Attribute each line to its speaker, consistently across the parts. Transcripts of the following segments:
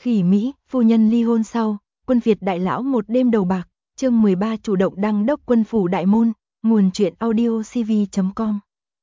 Speaker 1: Khỉ Mỹ, phu nhân ly hôn sau, quân Việt đại lão một đêm đầu bạc, chương 13 chủ động đăng đốc quân phủ đại môn, nguồn truyện audio cv.com.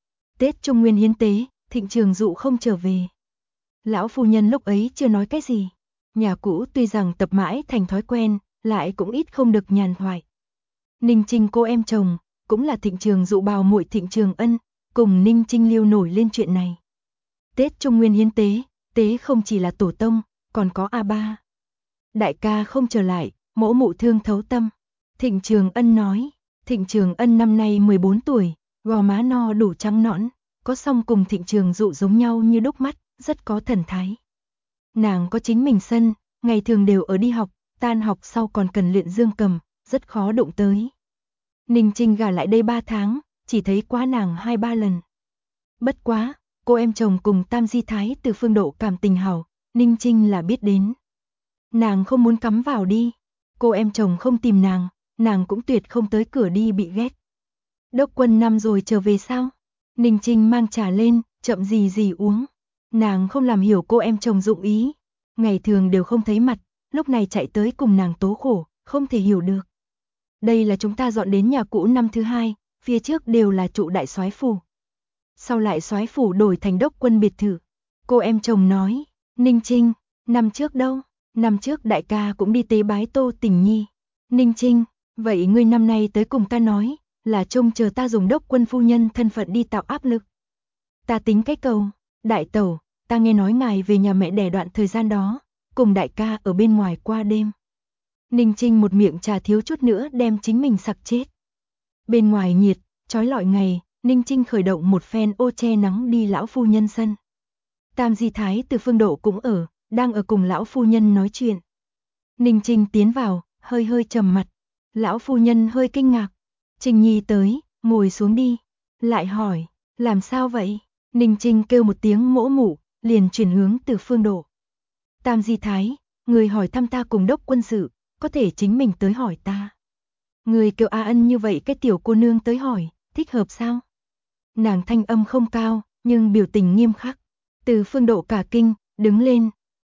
Speaker 1: Tết Trung Nguyên hiến tế, Thịnh Trường Dụ không trở về. Lão phu nhân lúc ấy chưa nói cái gì. Nhà cũ tuy rằng tập mãi thành thói quen, lại cũng ít không được nhàn thoại. Ninh Trinh cô em chồng, cũng là Thịnh Trường Dụ bào muội Thịnh Trường Ân, cùng Ninh Trinh liêu nổi lên chuyện này. Tết Trung Nguyên hiến tế, tế không chỉ là tổ tông, còn có A3. Đại ca không trở lại, mỗ mụ thương thấu tâm. Thịnh Trường Ân nói, Thịnh Trường Ân năm nay 14 tuổi, gò má no đủ trắng nõn, có song cùng Thịnh Trường Dụ giống nhau như đúc mắt, rất có thần thái. Nàng có chính mình sân, ngày thường đều ở đi học, tan học sau còn cần luyện dương cầm, rất khó đụng tới. Ninh Trinh gả lại đây 3 tháng, chỉ thấy quá nàng 2-3 lần. Bất quá, cô em chồng cùng Tam Di Thái từ Phương Độ cảm tình hảo, Ninh Trinh là biết đến. Nàng không muốn cắm vào đi, cô em chồng không tìm nàng cũng tuyệt không tới cửa đi bị ghét. Đốc quân năm rồi trở về sao? Ninh Trinh mang trà lên, chậm gì uống. Nàng không làm hiểu cô em chồng dụng ý, ngày thường đều không thấy mặt, lúc này chạy tới cùng nàng tố khổ, không thể hiểu được. Đây là chúng ta dọn đến nhà cũ năm thứ 2, phía trước đều là trụ đại soái phủ. Sau lại soái phủ đổi thành đốc quân biệt thự. Cô em chồng nói, Ninh Trinh, năm trước đâu? Năm trước đại ca cũng đi tế bái Tô Tình Nhi. Ninh Trinh, vậy ngươi năm nay tới cùng ta nói, là trông chờ ta dùng đốc quân phu nhân thân phận đi tạo áp lực. Ta tính cái cầu, đại tẩu, ta nghe nói ngài về nhà mẹ đẻ đoạn thời gian đó, cùng đại ca ở bên ngoài qua đêm. Ninh Trinh một miệng trà thiếu chút nữa đem chính mình sặc chết. Bên ngoài nhiệt, trói lọi ngày, Ninh Trinh khởi động một phen ô che nắng đi lão phu nhân sân. Tam Di Thái từ Phương Độ cũng đang ở cùng lão phu nhân nói chuyện. Ninh Trinh tiến vào, hơi trầm mặt. Lão phu nhân hơi kinh ngạc. Trinh Nhi tới, ngồi xuống đi. Lại hỏi, làm sao vậy? Ninh Trinh kêu một tiếng mỗ mụ, liền chuyển hướng từ Phương Độ. Tam Di Thái, người hỏi thăm ta cùng đốc quân sự, có thể chính mình tới hỏi ta. Người kêu A Ân như vậy cái tiểu cô nương tới hỏi, thích hợp sao? Nàng thanh âm không cao, nhưng biểu tình nghiêm khắc. Từ Phương Độ cả kinh, đứng lên.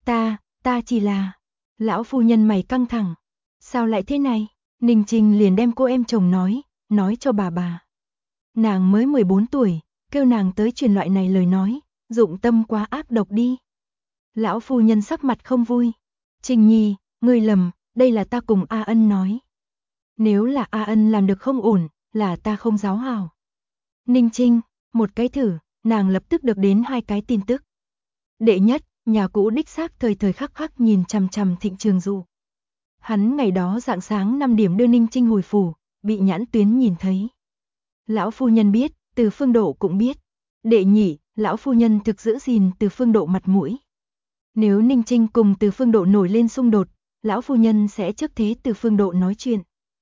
Speaker 1: Ta chỉ là... Lão phu nhân mày căng thẳng. Sao lại thế này? Ninh Trinh liền đem cô em chồng nói cho bà. Nàng mới 14 tuổi, kêu nàng tới truyền loại này lời nói, dụng tâm quá ác độc đi. Lão phu nhân sắc mặt không vui. Trinh Nhi, ngươi lầm, đây là ta cùng A Ân nói. Nếu là A Ân làm được không ổn, là ta không giáo hảo. Ninh Trinh, một cái thử, nàng lập tức được đến 2 cái tin tức. Đệ nhất, nhà cũ đích xác thời khắc khắc nhìn chằm chằm Thịnh Trường Dụ. Hắn ngày đó rạng sáng 5 điểm đưa Ninh Trinh hồi phủ, bị nhãn tuyến nhìn thấy. Lão phu nhân biết, từ Phương Độ cũng biết. Đệ nhị, lão phu nhân thực giữ gìn từ Phương Độ mặt mũi. Nếu Ninh Trinh cùng từ Phương Độ nổi lên xung đột, lão phu nhân sẽ trước thế từ Phương Độ nói chuyện.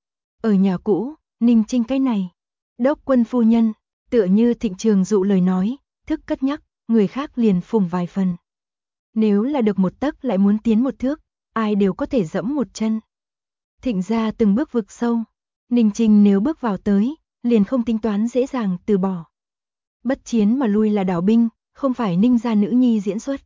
Speaker 1: Ở nhà cũ, Ninh Trinh cái này, đốc quân phu nhân, tựa như Thịnh Trường Dụ lời nói, thức cất nhắc, người khác liền phùng vài phần. Nếu là được một tấc lại muốn tiến một thước, ai đều có thể dẫm một chân. Thịnh gia từng bước vực sâu, Ninh Trinh nếu bước vào tới, liền không tính toán dễ dàng từ bỏ. Bất chiến mà lui là đảo binh, không phải Ninh gia nữ nhi diễn xuất.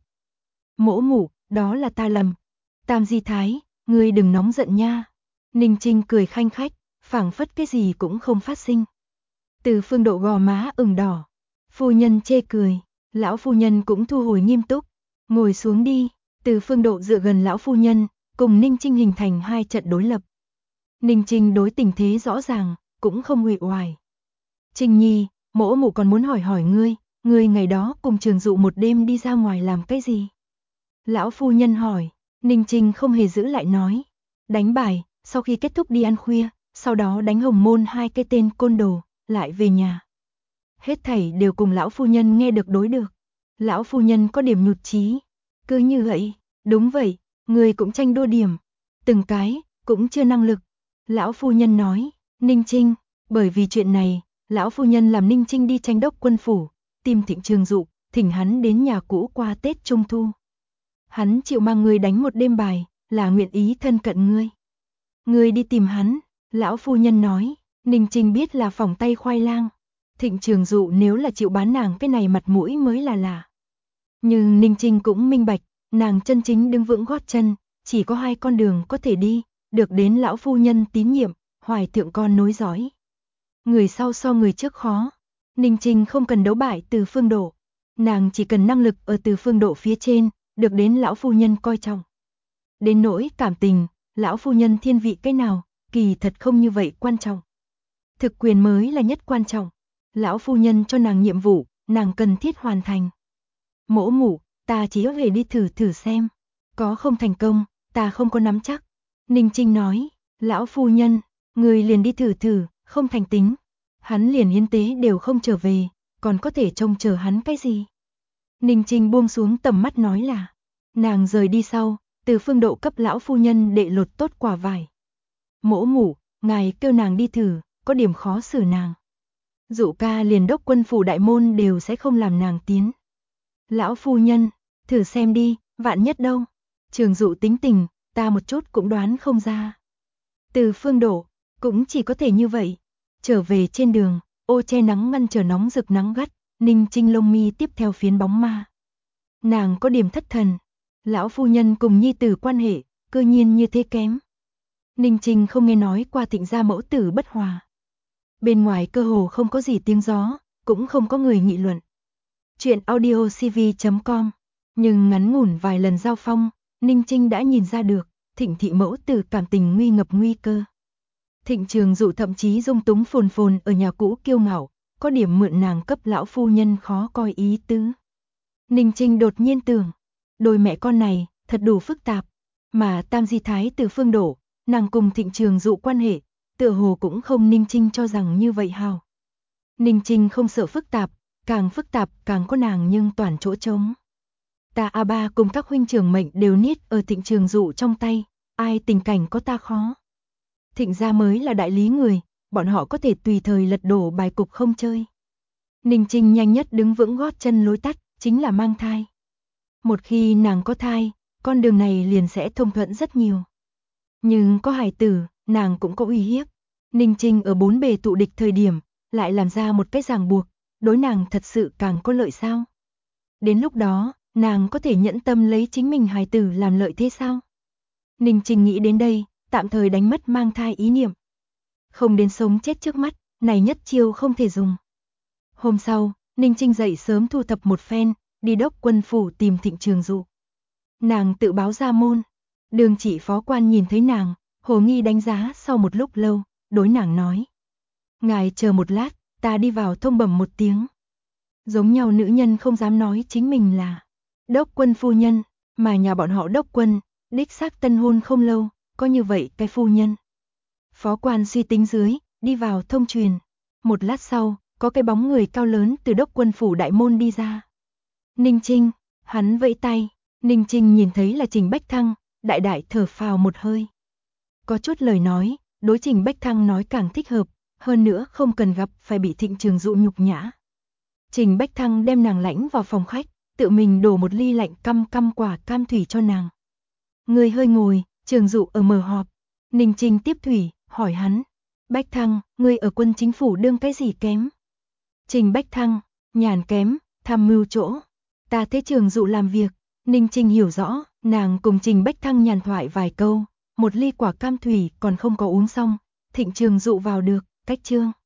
Speaker 1: Mỗ mụ, đó là ta lầm. Tam Di Thái, ngươi đừng nóng giận nha. Ninh Trinh cười khanh khách, phảng phất cái gì cũng không phát sinh. Từ Phương Độ gò má ửng đỏ. Phu nhân chê cười, lão phu nhân cũng thu hồi nghiêm túc. Ngồi xuống đi. Từ Phương Độ dựa gần lão phu nhân, cùng Ninh Trinh hình thành 2 trận đối lập. Ninh Trinh đối tình thế rõ ràng, cũng không uể oải. Trinh Nhi, mỗ mụ còn muốn hỏi ngươi ngày đó cùng Trường Dụ một đêm đi ra ngoài làm cái gì? Lão phu nhân hỏi, Ninh Trinh không hề giữ lại nói. Đánh bài, sau khi kết thúc đi ăn khuya, sau đó đánh hồng môn 2 cái tên côn đồ, lại về nhà. Hết thảy đều cùng lão phu nhân nghe được đối được. Lão phu nhân có điểm nhụt chí. Cứ như vậy, đúng vậy, người cũng tranh đua điểm. Từng cái, cũng chưa năng lực. Lão phu nhân nói, Ninh Trinh, bởi vì chuyện này, lão phu nhân làm Ninh Trinh đi tranh đốc quân phủ, tìm Thịnh Trường Dụ, thỉnh hắn đến nhà cũ qua Tết Trung Thu. Hắn chịu mang ngươi đánh một đêm bài, là nguyện ý thân cận ngươi. Ngươi đi tìm hắn, lão phu nhân nói, Ninh Trinh biết là phỏng tay khoai lang. Thịnh Trường Dụ nếu là chịu bán nàng cái này mặt mũi mới là lạ. Nhưng Ninh Trinh cũng minh bạch, nàng chân chính đứng vững gót chân, chỉ có 2 con đường có thể đi, được đến lão phu nhân tín nhiệm, hoài thượng con nối dõi. Người sau so người trước khó. Ninh Trinh không cần đấu bại Từ Phương Độ, nàng chỉ cần năng lực ở Từ Phương Độ phía trên, được đến lão phu nhân coi trọng. Đến nỗi cảm tình, lão phu nhân thiên vị cái nào, kỳ thật không như vậy quan trọng. Thực quyền mới là nhất quan trọng. Lão phu nhân cho nàng nhiệm vụ, nàng cần thiết hoàn thành. Mỗ mụ, ta chỉ có thể đi thử xem. Có không thành công, ta không có nắm chắc. Ninh Trinh nói, lão phu nhân, người liền đi thử, không thành tính. Hắn liền hiến tế đều không trở về, còn có thể trông chờ hắn cái gì. Ninh Trinh buông xuống tầm mắt nói là, nàng rời đi sau, Từ Phương Độ cấp lão phu nhân đệ lột tốt quả vải. Mỗ mụ, ngài kêu nàng đi thử, có điểm khó xử nàng. Dụ ca liền đốc quân phủ đại môn đều sẽ không làm nàng tiến. Lão phu nhân, thử xem đi, vạn nhất đâu. Trường Dụ tính tình, ta một chút cũng đoán không ra. Từ Phương Độ, cũng chỉ có thể như vậy. Trở về trên đường, ô che nắng ngăn trở nóng rực nắng gắt, Ninh Trinh lông mi tiếp theo phiến bóng ma. Nàng có điểm thất thần. Lão phu nhân cùng nhi tử quan hệ, cư nhiên như thế kém. Ninh Trinh không nghe nói qua Thịnh gia mẫu tử bất hòa. Bên ngoài cơ hồ không có gì tiếng gió, cũng không có người nghị luận. Chuyện audiocv.com. Nhưng ngắn ngủn vài lần giao phong, Ninh Trinh đã nhìn ra được, Thịnh thị mẫu tử cảm tình nguy ngập nguy cơ. Thịnh Trường Dụ thậm chí dung túng phồn ở nhà cũ kiêu ngạo, có điểm mượn nàng cấp lão phu nhân khó coi ý tứ. Ninh Trinh đột nhiên tưởng, đôi mẹ con này, thật đủ phức tạp, mà Tam Di Thái Từ Phương Độ, nàng cùng Thịnh Trường Dụ quan hệ, tựa hồ cũng không Ninh Trinh cho rằng như vậy hào. Ninh Trinh không sợ phức tạp càng có nàng nhưng toàn chỗ trống. Ta A Ba cùng các huynh trưởng mệnh đều niết ở Thịnh Trường Dụ trong tay, ai tình cảnh có ta khó. Thịnh gia mới là đại lý người, bọn họ có thể tùy thời lật đổ bài cục không chơi. Ninh Trinh nhanh nhất đứng vững gót chân lối tắt, chính là mang thai. Một khi nàng có thai, con đường này liền sẽ thông thuận rất nhiều. Nhưng có hài tử, nàng cũng có uy hiếp. Ninh Trinh ở bốn bề tụ địch thời điểm, lại làm ra một cái ràng buộc, đối nàng thật sự càng có lợi sao? Đến lúc đó, nàng có thể nhẫn tâm lấy chính mình hài tử làm lợi thế sao? Ninh Trinh nghĩ đến đây, tạm thời đánh mất mang thai ý niệm. Không đến sống chết trước mắt, này nhất chiêu không thể dùng. Hôm sau, Ninh Trinh dậy sớm thu thập một phen, đi đốc quân phủ tìm Thịnh Trường Dụ. Nàng tự báo ra môn. Đường chỉ phó quan nhìn thấy nàng, hồ nghi đánh giá sau một lúc lâu, đối nàng nói. Ngài chờ một lát, ta đi vào thông bẩm một tiếng. Giống nhau nữ nhân không dám nói chính mình là đốc quân phu nhân, mà nhà bọn họ đốc quân, đích xác tân hôn không lâu, có như vậy cái phu nhân. Phó quan suy tính dưới, đi vào thông truyền. Một lát sau, có cái bóng người cao lớn từ đốc quân phủ đại môn đi ra. Ninh Trinh, hắn vẫy tay, Ninh Trinh nhìn thấy là Trình Bách Thăng, đại thở phào một hơi. Có chút lời nói, đối Trình Bách Thăng nói càng thích hợp, hơn nữa không cần gặp phải bị Thịnh Trường Dụ nhục nhã. Trình Bách Thăng đem nàng lãnh vào phòng khách, tự mình đổ một ly lạnh căm quả cam thủy cho nàng. Người hơi ngồi, Trường Dụ ở mở họp. Ninh Trinh tiếp thủy, hỏi hắn. Bách Thăng, ngươi ở quân chính phủ đương cái gì kém? Trình Bách Thăng, nhàn kém, tham mưu chỗ. Ta thế Trường Dụ làm việc. Ninh Trinh hiểu rõ, nàng cùng Trình Bách Thăng nhàn thoại vài câu, một ly quả cam thủy còn không có uống xong, Thịnh Trường Dụ vào được, cách chương.